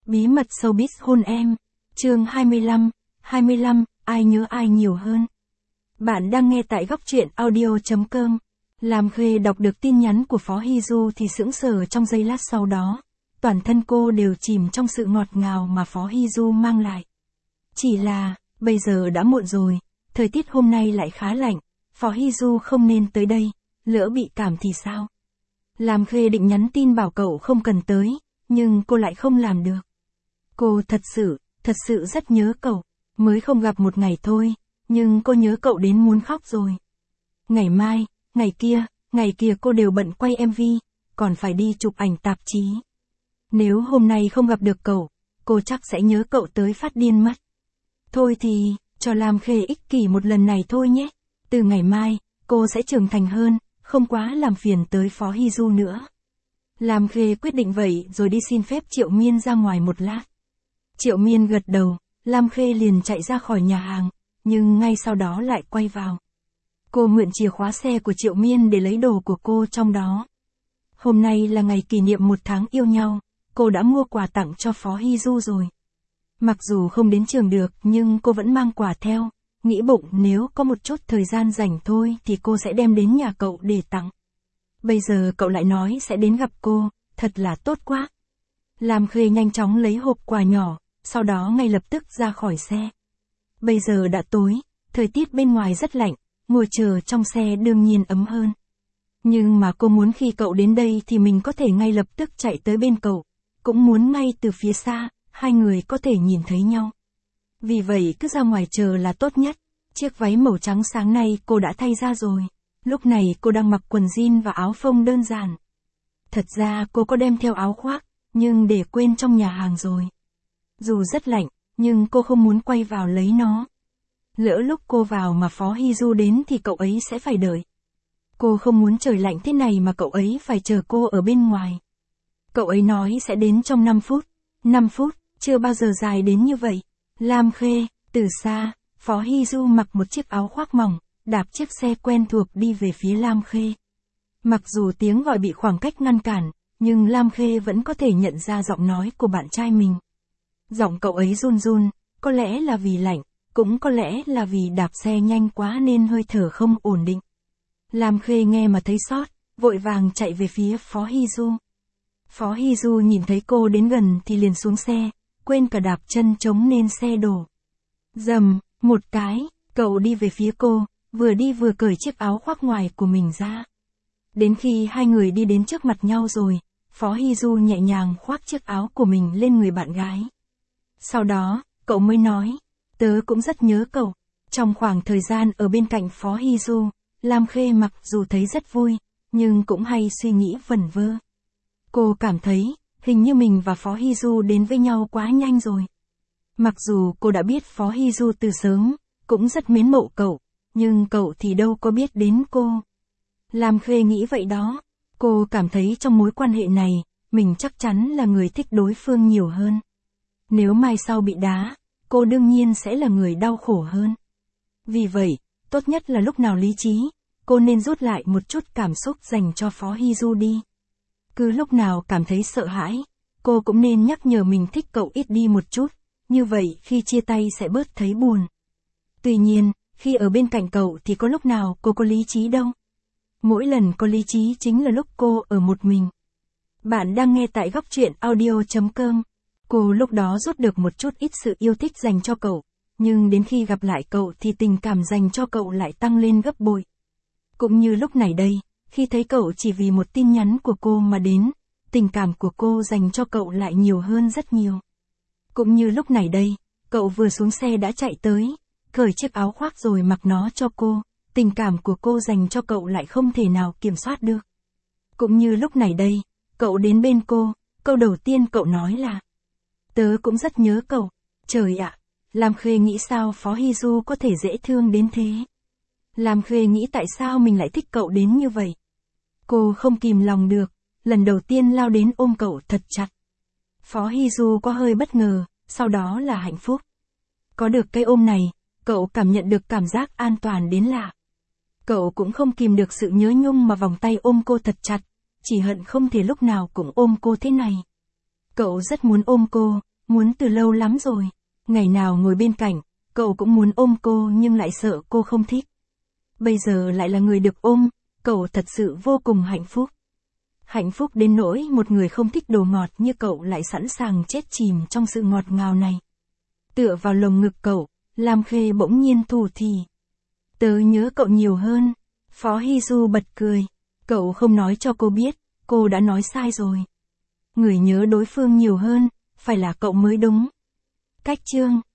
Bí mật showbiz hôn em. Chương 25, ai nhớ ai nhiều hơn. Bạn đang nghe tại góc truyện audio.com. Lam Khê đọc được tin nhắn của Phó Hy Du thì sững sờ trong giây lát sau đó. Toàn thân cô đều chìm trong sự ngọt ngào mà Phó Hy Du mang lại. Chỉ là, bây giờ đã muộn rồi, thời tiết hôm nay lại khá lạnh, Phó Hy Du không nên tới đây, lỡ bị cảm thì sao? Lam Khê định nhắn tin bảo cậu không cần tới, nhưng cô lại không làm được. Cô thật sự rất nhớ cậu, mới không gặp một ngày thôi, nhưng cô nhớ cậu đến muốn khóc rồi. Ngày mai, ngày kia cô đều bận quay MV, còn phải đi chụp ảnh tạp chí. Nếu hôm nay không gặp được cậu, cô chắc sẽ nhớ cậu tới phát điên mất. Thôi thì, cho Lam Khê ích kỷ một lần này thôi nhé. Từ ngày mai, cô sẽ trưởng thành hơn, không quá làm phiền tới Phó Hy Du nữa. Lam Khê quyết định vậy rồi đi xin phép Triệu Miên ra ngoài một lát. Triệu Miên gật đầu, Lam Khê liền chạy ra khỏi nhà hàng, nhưng ngay sau đó lại quay vào. Cô mượn chìa khóa xe của Triệu Miên để lấy đồ của cô trong đó. Hôm nay là ngày kỷ niệm 1 tháng yêu nhau, cô đã mua quà tặng cho Phó Hy Du rồi. Mặc dù không đến trường được nhưng cô vẫn mang quà theo, nghĩ bụng nếu có một chút thời gian rảnh thôi thì cô sẽ đem đến nhà cậu để tặng. Bây giờ cậu lại nói sẽ đến gặp cô, thật là tốt quá. Lam Khê nhanh chóng lấy hộp quà nhỏ, sau đó ngay lập tức ra khỏi xe. Bây giờ đã tối, thời tiết bên ngoài rất lạnh, ngồi chờ trong xe đương nhiên ấm hơn. Nhưng mà cô muốn khi cậu đến đây thì mình có thể ngay lập tức chạy tới bên cậu, cũng muốn ngay từ phía xa, hai người có thể nhìn thấy nhau. Vì vậy cứ ra ngoài chờ là tốt nhất. Chiếc váy màu trắng sáng nay cô đã thay ra rồi. Lúc này cô đang mặc quần jean và áo phông đơn giản. Thật ra cô có đem theo áo khoác, nhưng để quên trong nhà hàng rồi. Dù rất lạnh, nhưng cô không muốn quay vào lấy nó. Lỡ lúc cô vào mà Phó Hy Du đến thì cậu ấy sẽ phải đợi. Cô không muốn trời lạnh thế này mà cậu ấy phải chờ cô ở bên ngoài. Cậu ấy nói sẽ đến trong 5 phút. 5 phút, chưa bao giờ dài đến như vậy. Lam Khê, từ xa, Phó Hy Du mặc một chiếc áo khoác mỏng, đạp chiếc xe quen thuộc đi về phía Lam Khê. Mặc dù tiếng gọi bị khoảng cách ngăn cản, nhưng Lam Khê vẫn có thể nhận ra giọng nói của bạn trai mình. Giọng cậu ấy run run, có lẽ là vì lạnh, cũng có lẽ là vì đạp xe nhanh quá nên hơi thở không ổn định. Lam Khê nghe mà thấy xót, vội vàng chạy về phía Phó Hy Du. Phó Hy Du nhìn thấy cô đến gần thì liền xuống xe, quên cả đạp chân trống nên xe đổ. Dầm, một cái, cậu đi về phía cô, vừa đi vừa cởi chiếc áo khoác ngoài của mình ra. Đến khi hai người đi đến trước mặt nhau rồi, Phó Hy Du nhẹ nhàng khoác chiếc áo của mình lên người bạn gái. Sau đó, cậu mới nói, tớ cũng rất nhớ cậu. Trong khoảng thời gian ở bên cạnh Phó Hy Du, Lam Khê mặc dù thấy rất vui, nhưng cũng hay suy nghĩ vẩn vơ. Cô cảm thấy, hình như mình và Phó Hy Du đến với nhau quá nhanh rồi. Mặc dù cô đã biết Phó Hy Du từ sớm, cũng rất mến mộ cậu, nhưng cậu thì đâu có biết đến cô. Lam Khê nghĩ vậy đó, cô cảm thấy trong mối quan hệ này, mình chắc chắn là người thích đối phương nhiều hơn. Nếu mai sau bị đá, cô đương nhiên sẽ là người đau khổ hơn. Vì vậy, tốt nhất là lúc nào lý trí, cô nên rút lại một chút cảm xúc dành cho Phó Hy Du đi. Cứ lúc nào cảm thấy sợ hãi, cô cũng nên nhắc nhở mình thích cậu ít đi một chút, như vậy khi chia tay sẽ bớt thấy buồn. Tuy nhiên, khi ở bên cạnh cậu thì có lúc nào cô có lý trí đâu. Mỗi lần có lý trí chính là lúc cô ở một mình. Bạn đang nghe tại góc truyện audio.com. Cô lúc đó rút được một chút ít sự yêu thích dành cho cậu, nhưng đến khi gặp lại cậu thì tình cảm dành cho cậu lại tăng lên gấp bội. Cũng như lúc này đây, khi thấy cậu chỉ vì một tin nhắn của cô mà đến, tình cảm của cô dành cho cậu lại nhiều hơn rất nhiều. Cũng như lúc này đây, cậu vừa xuống xe đã chạy tới, cởi chiếc áo khoác rồi mặc nó cho cô, tình cảm của cô dành cho cậu lại không thể nào kiểm soát được. Cũng như lúc này đây, cậu đến bên cô, câu đầu tiên cậu nói là, tớ cũng rất nhớ cậu. Trời ạ, Lam Khê nghĩ sao Phó Hy Du có thể dễ thương đến thế. Lam Khê nghĩ tại sao mình lại thích cậu đến như vậy. Cô không kìm lòng được, lần đầu tiên lao đến ôm cậu thật chặt. Phó Hy Du có hơi bất ngờ, sau đó là hạnh phúc. Có được cái ôm này, cậu cảm nhận được cảm giác an toàn đến lạ. Cậu cũng không kìm được sự nhớ nhung mà vòng tay ôm cô thật chặt, chỉ hận không thể lúc nào cũng ôm cô thế này. Cậu rất muốn ôm cô, muốn từ lâu lắm rồi. Ngày nào ngồi bên cạnh, cậu cũng muốn ôm cô nhưng lại sợ cô không thích. Bây giờ lại là người được ôm, cậu thật sự vô cùng hạnh phúc. Hạnh phúc đến nỗi một người không thích đồ ngọt như cậu lại sẵn sàng chết chìm trong sự ngọt ngào này. Tựa vào lồng ngực cậu, Lam Khê bỗng nhiên thủ thỉ. Tớ nhớ cậu nhiều hơn. Phó Hy Du bật cười. Cậu không nói cho cô biết, cô đã nói sai rồi. Người nhớ đối phương nhiều hơn, phải là cậu mới đúng. Cách chương